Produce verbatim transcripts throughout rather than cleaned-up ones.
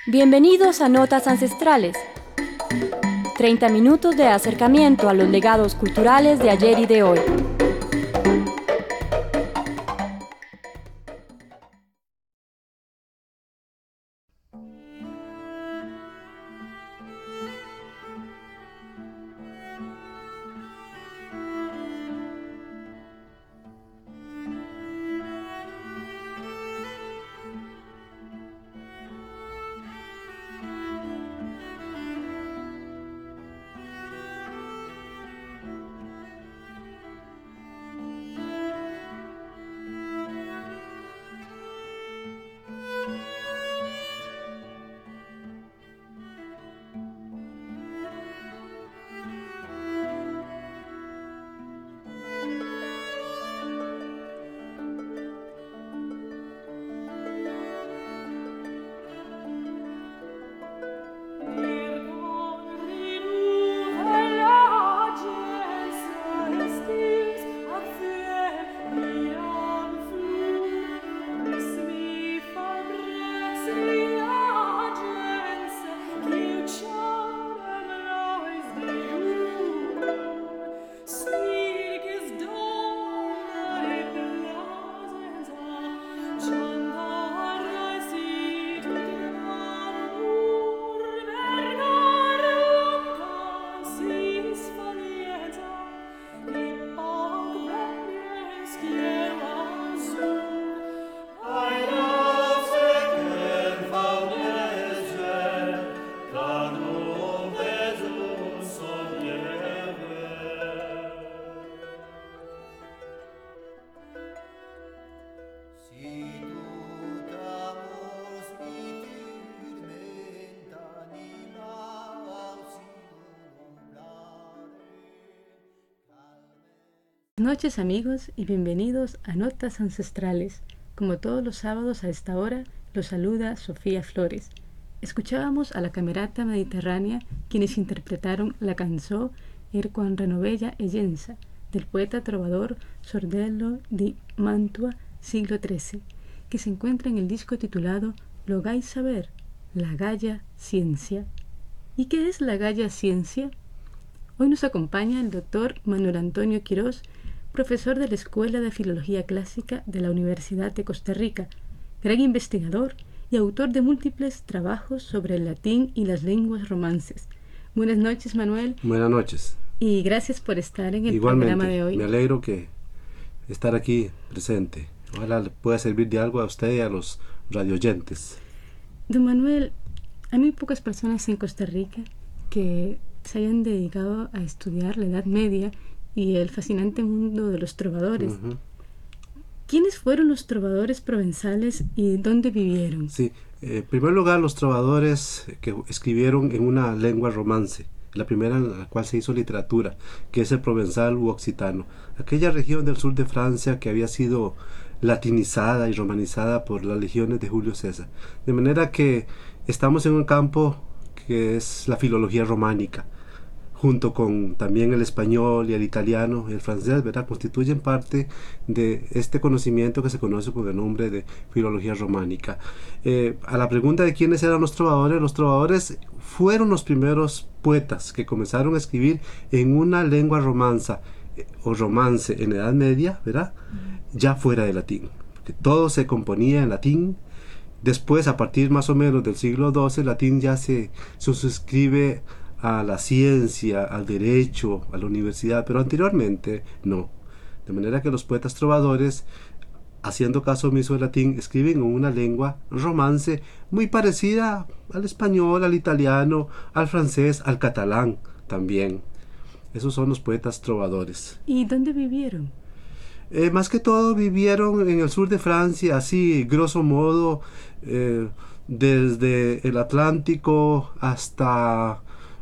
Bienvenidos a Notas Ancestrales. treinta minutos de acercamiento a los legados culturales de ayer y de hoy. Buenas noches amigos y bienvenidos a Notas Ancestrales. Como todos los sábados a esta hora, los saluda Sofía Flores. Escuchábamos a la Camerata Mediterránea, quienes interpretaron la cançó Er quan renovella e llença, del poeta trovador Sordello di Mantua, siglo trece, que se encuentra en el disco titulado Lo gai saber, la Gaya Ciencia. ¿Y qué es la Gaya Ciencia? Hoy nos acompaña el doctor Manuel Antonio Quirós, profesor de la Escuela de Filología Clásica de la Universidad de Costa Rica, gran investigador y autor de múltiples trabajos sobre el latín y las lenguas romances. Buenas noches, Manuel. Buenas noches. Y gracias por estar en el Igualmente, programa de hoy. Me alegro que estar aquí presente. Ojalá le pueda servir de algo a usted y a los radioyentes. Don Manuel, hay muy pocas personas en Costa Rica que se hayan dedicado a estudiar la Edad Media y el fascinante mundo de los trovadores. Uh-huh. ¿Quiénes fueron los trovadores provenzales y dónde vivieron? Sí, eh, en primer lugar, los trovadores que escribieron en una lengua romance, la primera en la cual se hizo literatura, que es el provenzal u occitano, aquella región del sur de Francia que había sido latinizada y romanizada por las legiones de Julio César. De manera que estamos en un campo que es la filología románica, junto con también el español y el italiano y el francés, ¿verdad? Constituyen parte de este conocimiento que se conoce con el nombre de filología románica. Eh, a la pregunta de quiénes eran los trovadores, los trovadores fueron los primeros poetas que comenzaron a escribir en una lengua romanza eh, o romance en Edad Media, ¿verdad? Ya fuera de latín, porque todo se componía en latín. Después, a partir más o menos del siglo doce, el latín ya se, se suscribe a la ciencia, al derecho, a la universidad, pero anteriormente no. De manera que los poetas trovadores, haciendo caso omiso del latín, escriben en una lengua romance muy parecida al español, al italiano, al francés, al catalán también. Esos son los poetas trovadores. ¿Y dónde vivieron? Eh, más que todo vivieron en el sur de Francia, así grosso modo, eh, desde el Atlántico hasta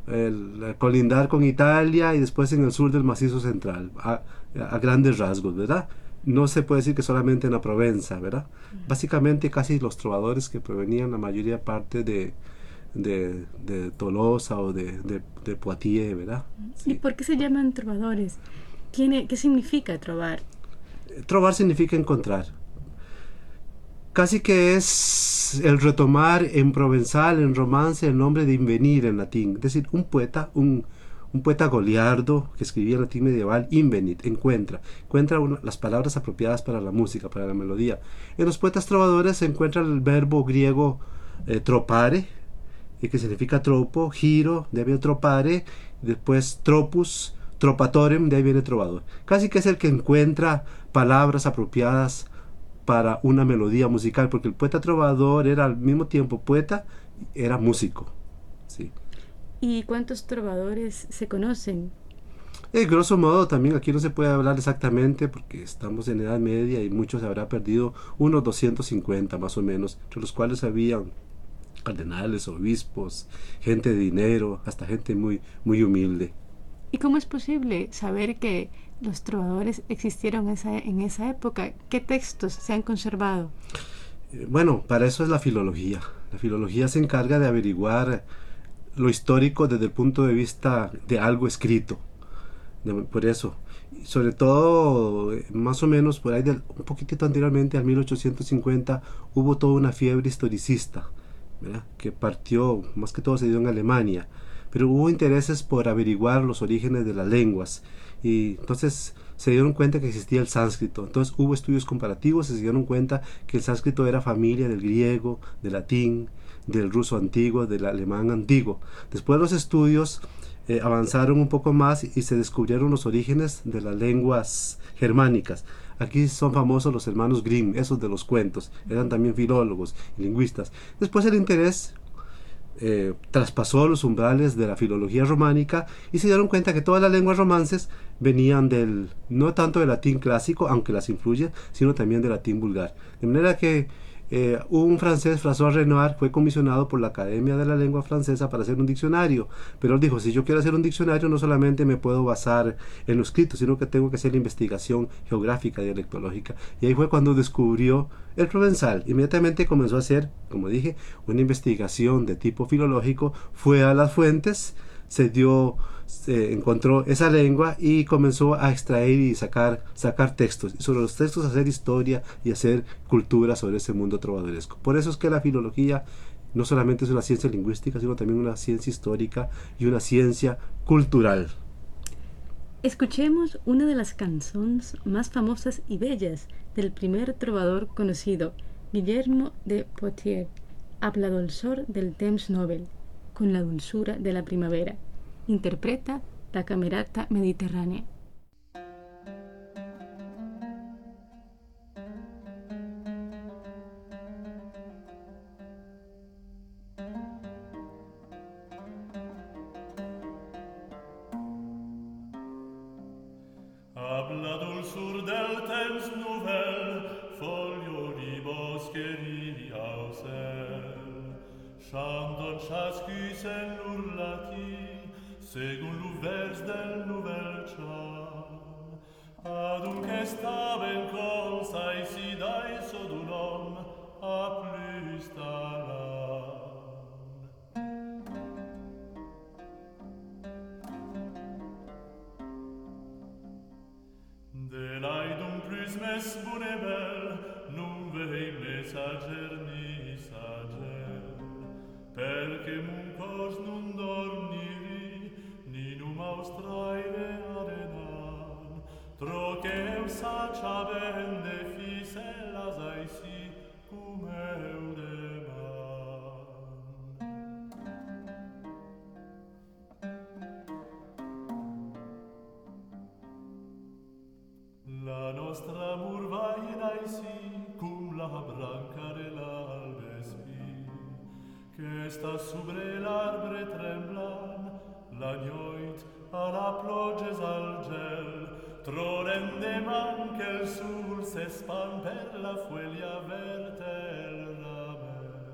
el colindar con Italia y después en el sur del Macizo Central, a, a grandes rasgos, ¿verdad? No se puede decir que solamente en la Provenza, ¿verdad? Uh-huh. Básicamente casi los trovadores que provenían la mayoría parte de, de, de Tolosa o de, de, de Poitiers, ¿verdad? Sí. ¿Y por qué se llaman trovadores? ¿Qué, qué significa trovar? Trovar significa encontrar. Casi que es es el retomar en provenzal, en romance, el nombre de invenir en latín. Es decir, un poeta, un, un poeta goliardo que escribía en latín medieval, invenit, encuentra, encuentra una, las palabras apropiadas para la música, para la melodía. En los poetas trovadores se encuentra el verbo griego eh, tropare, eh, que significa tropo, giro, de ahí viene tropare, después tropus, tropatorem, de ahí viene trovador. Casi que es el que encuentra palabras apropiadas para una melodía musical, porque el poeta trovador era al mismo tiempo poeta, era músico. Sí. ¿Y cuántos trovadores se conocen? Eh, grosso modo, también aquí no se puede hablar exactamente porque estamos en Edad Media y muchos se habrá perdido, unos doscientos cincuenta más o menos, entre los cuales habían cardenales, obispos, gente de dinero, hasta gente muy, muy humilde. ¿Y cómo es posible saber que los trovadores existieron esa, en esa época? ¿Qué textos se han conservado? Eh, bueno, para eso es la filología. La filología se encarga de averiguar lo histórico desde el punto de vista de algo escrito. De, por eso, sobre todo, eh, más o menos por ahí, del, un poquitito anteriormente, al mil ochocientos cincuenta, hubo toda una fiebre historicista, ¿verdad?, que partió, más que todo se dio en Alemania, pero hubo intereses por averiguar los orígenes de las lenguas, y entonces se dieron cuenta que existía el sánscrito. Entonces hubo estudios comparativos y se dieron cuenta que el sánscrito era familia del griego, del latín, del ruso antiguo, del alemán antiguo. Después los estudios eh, avanzaron un poco más y se descubrieron los orígenes de las lenguas germánicas. Aquí son famosos los hermanos Grimm, esos de los cuentos, eran también filólogos y lingüistas. Después el interés eh, traspasó los umbrales de la filología románica y se dieron cuenta que todas las lenguas romances venían del, no tanto del latín clásico, aunque las influye, sino también del latín vulgar. De manera que eh, un francés, François Renoir, fue comisionado por la Academia de la Lengua Francesa para hacer un diccionario, pero él dijo, si yo quiero hacer un diccionario no solamente me puedo basar en lo escrito, sino que tengo que hacer la investigación geográfica, dialectológica, y ahí fue cuando descubrió el provenzal. Inmediatamente comenzó a hacer, como dije, una investigación de tipo filológico, fue a las fuentes, se dio, se encontró esa lengua y comenzó a extraer y sacar, sacar textos, y sobre los textos hacer historia y hacer cultura sobre ese mundo trovadoresco. Por eso es que la filología no solamente es una ciencia lingüística, sino también una ciencia histórica y una ciencia cultural. Escuchemos una de las canciones más famosas y bellas del primer trovador conocido, Guillermo de Poitiers, Habla dolçor del temps novel, con la dulzura de la primavera. Interpreta la Camerata Mediterránea. Habla dolçor del temps novel, folio di boscheria au cel. Chanton chascus en l'urlati, segun l'uvers del nouvel cial. Adunc estaben cons aisi daiso d'un homme a plus talan. De l'aidum plus mes bune bel, non vei messager ni sager, perché mun cos non dormiri, ni num austraire arenan, troque eu sacia bende fisellas aisi, cum eu deman. La nostra mur va in aisi, cum la branca de l'albespi, que sta sobre l'arbre tremblan, la noit a la ploges al gel, troren deman que el sul s'espan per la fuelia verte el ramel.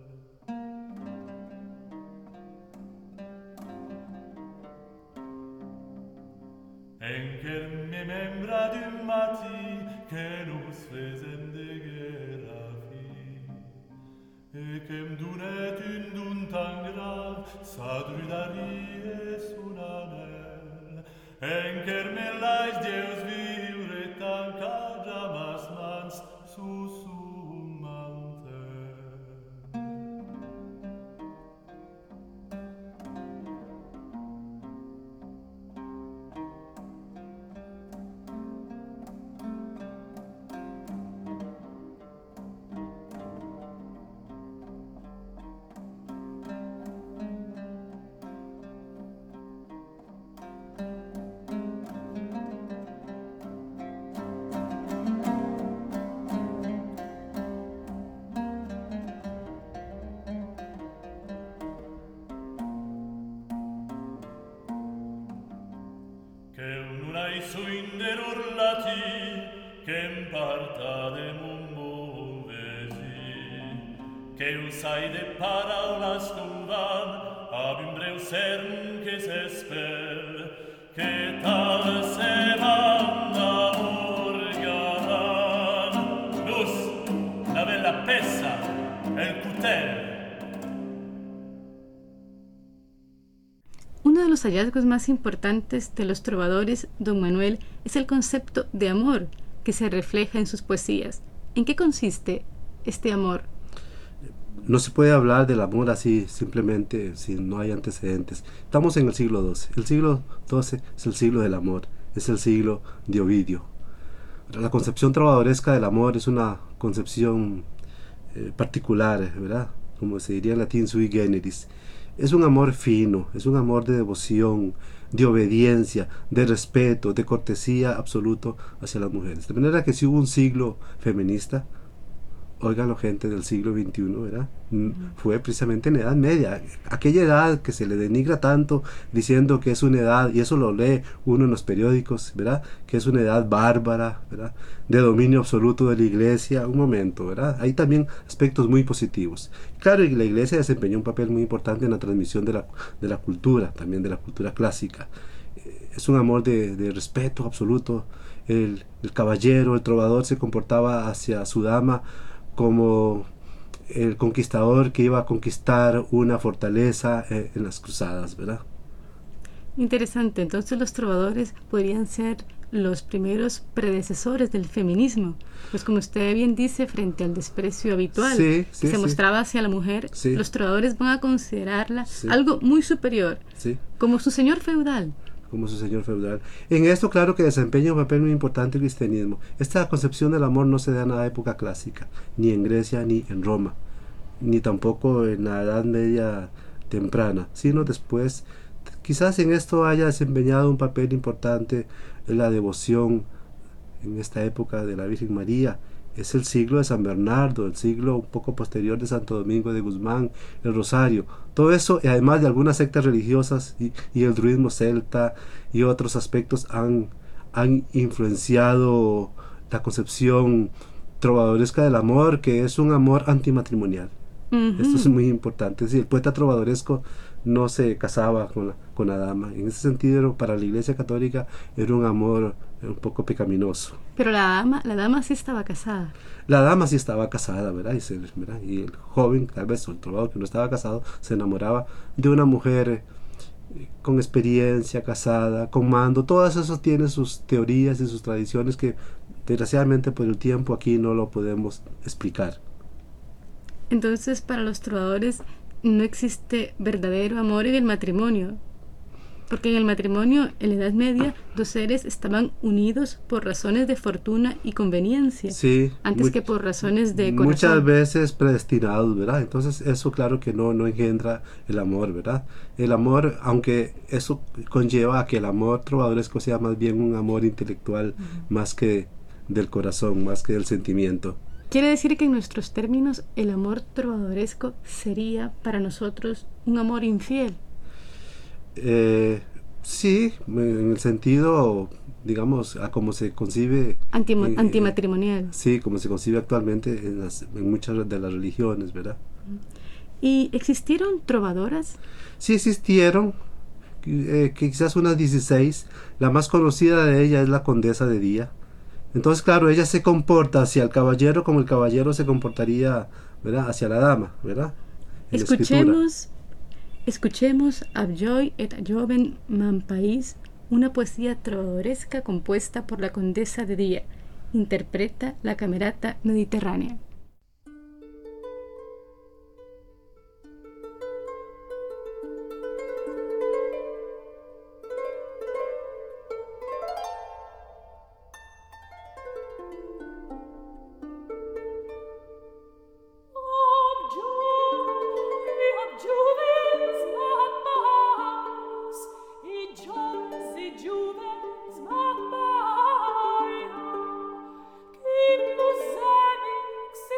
Enker me membra d'un mati que nos fesen de guerra fi, e que me dunet un dun tan gran, sa drudarie son anel. Enker me lais Deus viure tan ca jamas mans su su mantel. suin der urlati che imparta de mumbo vesi che usai de paraulas tuvan ab in breu cern che se spel che tal se manda organan luz la bella pesa el cutel. Uno de los hallazgos más importantes de los trovadores, don Manuel, es el concepto de amor que se refleja en sus poesías. ¿En qué consiste este amor? No se puede hablar del amor así simplemente si no hay antecedentes. Estamos en el siglo doce. El siglo doce es el siglo del amor, es el siglo de Ovidio. La concepción trovadoresca del amor es una concepción eh, particular, ¿verdad? Como se diría en latín, sui generis. Es un amor fino, es un amor de devoción, de obediencia, de respeto, de cortesía absoluto hacia las mujeres. De manera que si hubo un siglo feminista, óiganlo gente del siglo veintiuno, ¿verdad? Uh-huh. Fue precisamente en Edad Media, aquella edad que se le denigra tanto diciendo que es una edad, y eso lo lee uno en los periódicos, ¿verdad? Que es una edad bárbara, ¿verdad? De dominio absoluto de la iglesia, un momento, ¿verdad? Hay también aspectos muy positivos. Claro, y la iglesia desempeñó un papel muy importante en la transmisión de la, de la cultura, también de la cultura clásica. Es un amor de, de respeto absoluto. El, el caballero, el trovador se comportaba hacia su dama como el conquistador que iba a conquistar una fortaleza eh, en las cruzadas, ¿verdad? Interesante. Entonces los trovadores podrían ser los primeros predecesores del feminismo, pues como usted bien dice, frente al desprecio habitual sí, sí, que se sí. mostraba hacia la mujer, sí. Los trovadores van a considerarla sí. algo muy superior, sí. como su señor feudal. como su señor feudal. En esto, claro que desempeña un papel muy importante el cristianismo. Esta concepción del amor no se da en la época clásica, ni en Grecia ni en Roma, ni tampoco en la Edad Media temprana, sino después. Quizás en esto haya desempeñado un papel importante en la devoción en esta época de la Virgen María. Es el siglo de San Bernardo, el siglo un poco posterior de Santo Domingo de Guzmán, el Rosario. Todo eso, y además de algunas sectas religiosas y, y el druidismo celta y otros aspectos, han, han influenciado la concepción trovadoresca del amor, que es un amor antimatrimonial. Uh-huh. Esto es muy importante. Es decir, el poeta trovadoresco no se casaba con la, con la dama. En ese sentido, para la Iglesia Católica era un amor un poco pecaminoso. Pero la dama, la dama sí estaba casada. La dama sí estaba casada, ¿verdad? Y, se, ¿verdad? Y el joven, tal vez el trovador que no estaba casado, se enamoraba de una mujer eh, con experiencia, casada, con mando. Todo eso tiene sus teorías y sus tradiciones que, desgraciadamente, por el tiempo aquí no lo podemos explicar. Entonces, para los trovadores no existe verdadero amor en el matrimonio, porque en el matrimonio, en la Edad Media, dos seres estaban unidos por razones de fortuna y conveniencia, sí, antes muy, que por razones de corazón. Muchas veces predestinados, ¿verdad? Entonces eso claro que no, no engendra el amor, ¿verdad? El amor, aunque eso conlleva a que el amor trovadoresco sea más bien un amor intelectual, uh-huh. más que del corazón, más que del sentimiento. Quiere decir que en nuestros términos el amor trovadoresco sería para nosotros un amor infiel. Eh, sí, en el sentido, digamos, a como se concibe Antimo- eh, antimatrimonial. Sí, como se concibe actualmente en, las, en muchas de las religiones, ¿verdad? ¿Y existieron trovadoras? Sí existieron, eh, quizás unas dieciséis. La más conocida de ellas es la Condesa de Día. Entonces, claro, ella se comporta hacia el caballero como el caballero se comportaría, ¿verdad?, hacia la dama, ¿verdad? En Escuchemos, escuchemos Abjoy et Joven Man País, una poesía trovadoresca compuesta por la Condesa de Día. Interpreta la Camerata Mediterránea. King Musemix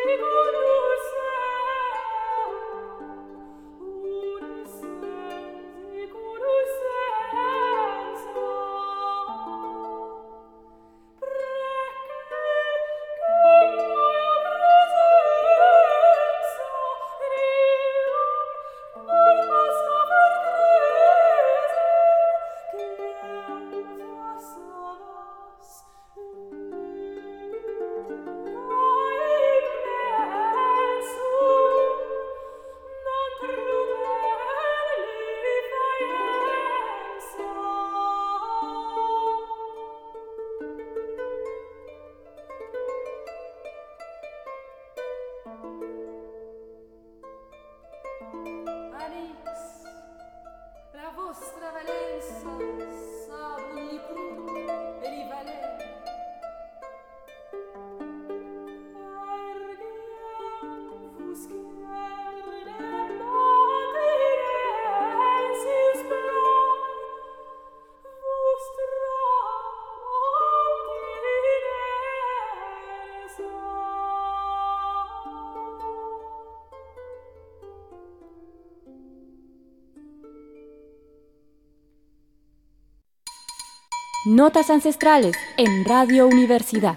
Notas ancestrales en Radio Universidad.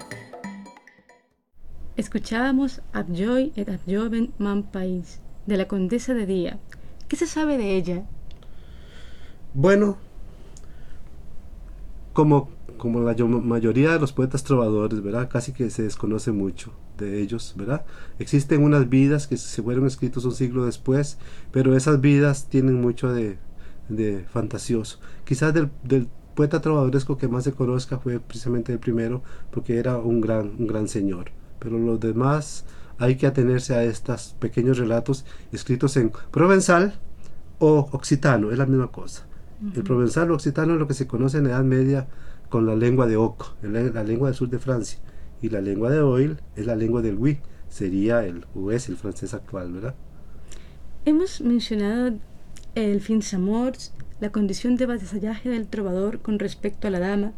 Escuchábamos Ab Joy et ab Joven Man País, de la Condesa de Día. ¿Qué se sabe de ella? Bueno, como, como la mayoría de los poetas trovadores, ¿verdad? Casi que se desconoce mucho de ellos, ¿verdad? Existen unas vidas que se fueron escritos un siglo después, pero esas vidas tienen mucho de, de fantasioso. Quizás del, del poeta trovadoresco que más se conozca fue precisamente el primero, porque era un gran, un gran señor. Pero los demás hay que atenerse a estos pequeños relatos escritos en provenzal o occitano, es la misma cosa. Uh-huh. El provenzal o occitano es lo que se conoce en la Edad Media con la lengua de Oc, la lengua del sur de Francia, y la lengua de Oil es la lengua del Huy, sería el, o es el francés actual, ¿verdad? Hemos mencionado el fins amors, la condición de vasallaje del trovador con respecto a la dama.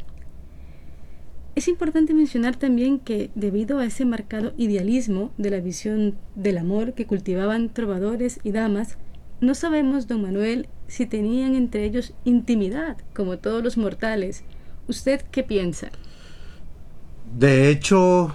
Es importante mencionar también que, debido a ese marcado idealismo de la visión del amor que cultivaban trovadores y damas, no sabemos, don Manuel, si tenían entre ellos intimidad, como todos los mortales. ¿Usted qué piensa? De hecho,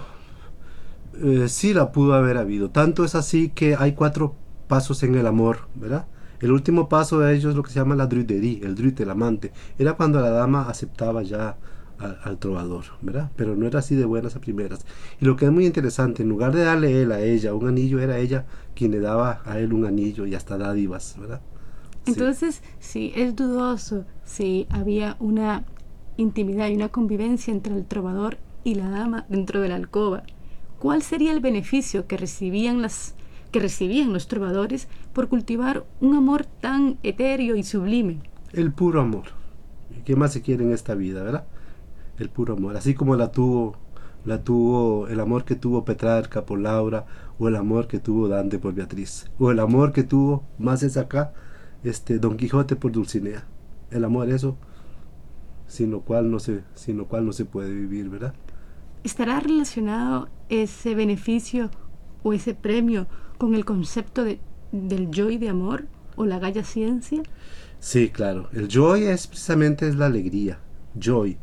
eh, sí la pudo haber habido. Tanto es así que hay cuatro pasos en el amor, ¿verdad? El último paso de ellos es lo que se llama la druiderie, el druid, el amante. Era cuando la dama aceptaba ya al, al trovador, ¿verdad? Pero no era así de buenas a primeras. Y lo que es muy interesante, en lugar de darle él a ella un anillo, era ella quien le daba a él un anillo y hasta dádivas, ¿verdad? Entonces, sí, es dudoso si había una intimidad y una convivencia entre el trovador y la dama dentro de la alcoba. ¿Cuál sería el beneficio que recibían las que recibían los trovadores por cultivar un amor tan etéreo y sublime? El puro amor. ¿Qué más se quiere en esta vida, verdad? El puro amor. Así como la tuvo, la tuvo el amor que tuvo Petrarca por Laura, o el amor que tuvo Dante por Beatriz, o el amor que tuvo, más es acá, este Don Quijote por Dulcinea. El amor, eso, sin lo cual no se, sin lo cual no se puede vivir, ¿verdad? ¿Estará relacionado ese beneficio o ese premio con el concepto de, del joy de amor o la galla ciencia? Sí, claro. El joy es precisamente es la alegría. Joy.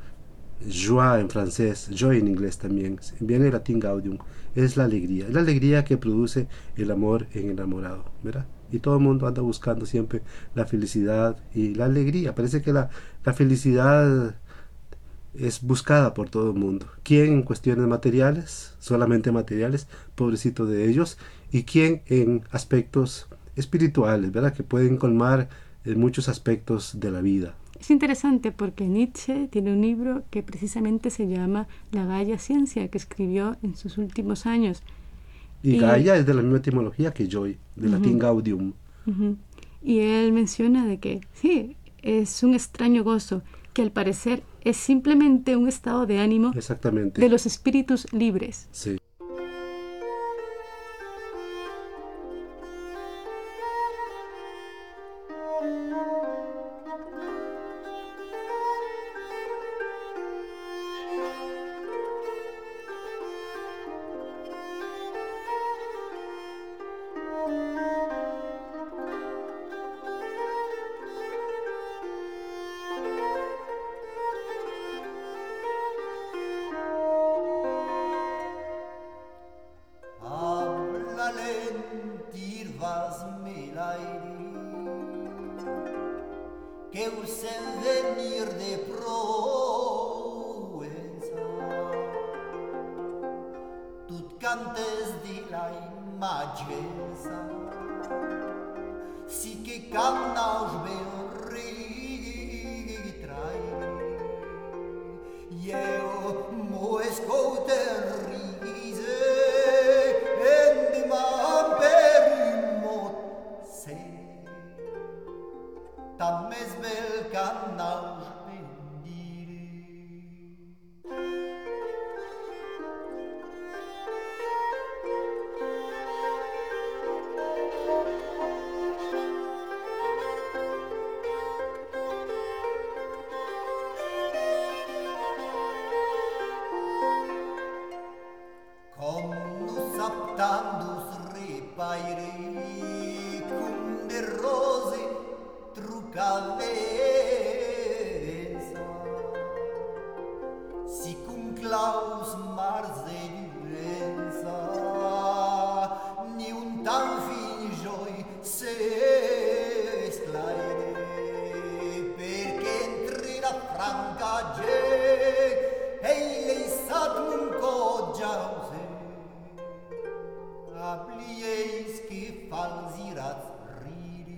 Joie en francés, joy en inglés también. Viene del latín gaudium. Es la alegría. Es la alegría que produce el amor en enamorado, ¿verdad? Y todo el mundo anda buscando siempre la felicidad y la alegría. Parece que la, la felicidad es buscada por todo el mundo. ¿Quién en cuestiones materiales? Solamente materiales, pobrecito de ellos. Y quién en aspectos espirituales, ¿verdad? Que pueden colmar en muchos aspectos de la vida. Es interesante porque Nietzsche tiene un libro que precisamente se llama La Galla Ciencia, que escribió en sus últimos años. Y, y Gaia es de la misma etimología que joy, del uh-huh. latín gaudium. Uh-huh. Y él menciona de que sí, es un extraño gozo, que al parecer es simplemente un estado de ánimo Exactamente. de los espíritus libres. Sí. faz-me l'aire que o sem venir de Provença tu cantes de la imagenza si che cannaus ben ritrai io mo escouten rise en di man per imot se tam mes bel cannaus ben dire Tandus repaire cum de rose trucavenza si cum claus mars de violenza ni un tan fin joi se sclaire perché entri la franca gente e lei sat un coggiause Ablieis che falsirat ridi.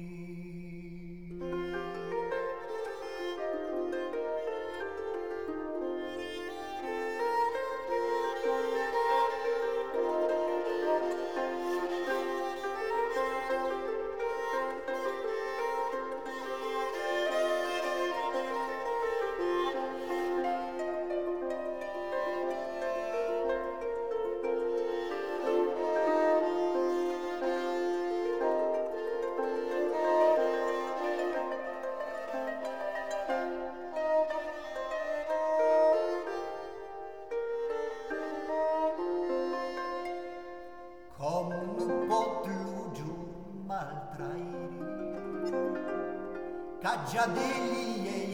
Caggia degli ei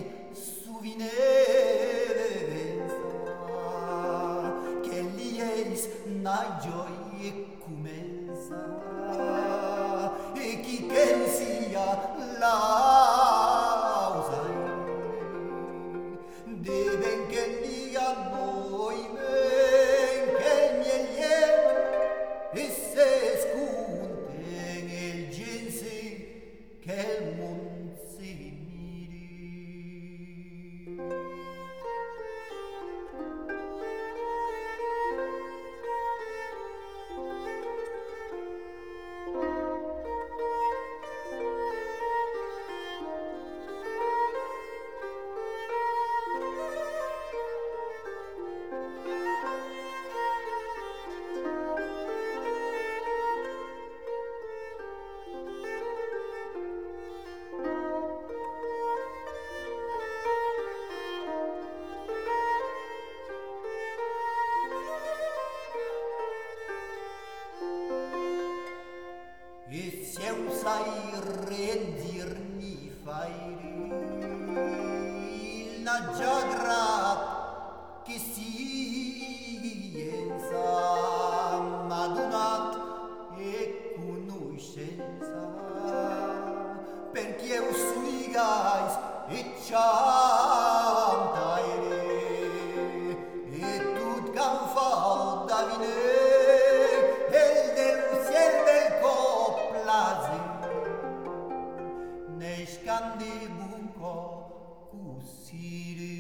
suvinevenza che li eis na gioie cumenza e chi che sia lausai deben che dia noi men che nieglie e se scunten il gensi che il mondo e se usai rendirni fairi la giagrat che scienza madunat e conoscenza perché usugais e ciantaire e tut can fa da vine Nescandi bunco cusire.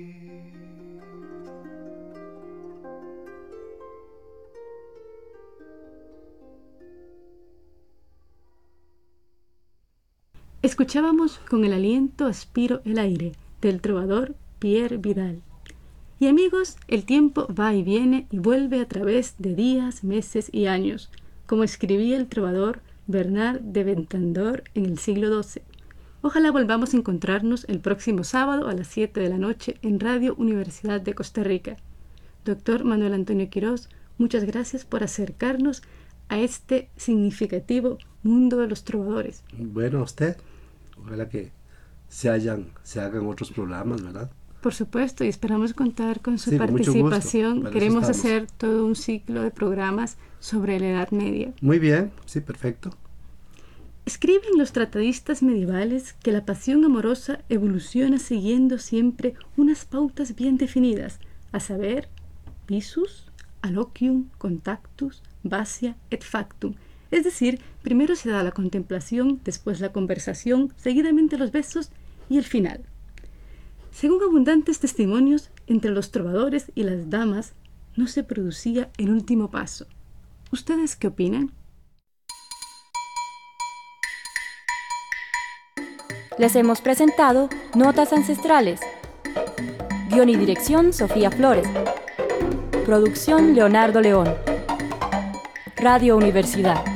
Escuchábamos Con el aliento aspiro el aire, del trovador Pierre Vidal. Y amigos, el tiempo va y viene y vuelve a través de días, meses y años, como escribía el trovador Bernard de Ventandor en el siglo doce. Ojalá volvamos a encontrarnos el próximo sábado a las siete de la noche en Radio Universidad de Costa Rica. Doctor Manuel Antonio Quirós, muchas gracias por acercarnos a este significativo mundo de los trovadores. Bueno, a usted, ojalá que se, hayan, se hagan otros programas, ¿verdad? Por supuesto, y esperamos contar con su Sí, con mucho gusto. participación. Para eso Queremos estamos. hacer todo un ciclo de programas sobre la Edad Media. Muy bien, sí, perfecto. Escriben los tratadistas medievales que la pasión amorosa evoluciona siguiendo siempre unas pautas bien definidas, a saber, visus, alocium, contactus, vasia et factum. Es decir, primero se da la contemplación, después la conversación, seguidamente los besos y el final. Según abundantes testimonios, entre los trovadores y las damas no se producía el último paso. ¿Ustedes qué opinan? Les hemos presentado Notas Ancestrales. Guión y dirección Sofía Flores. Producción Leonardo León. Radio Universidad.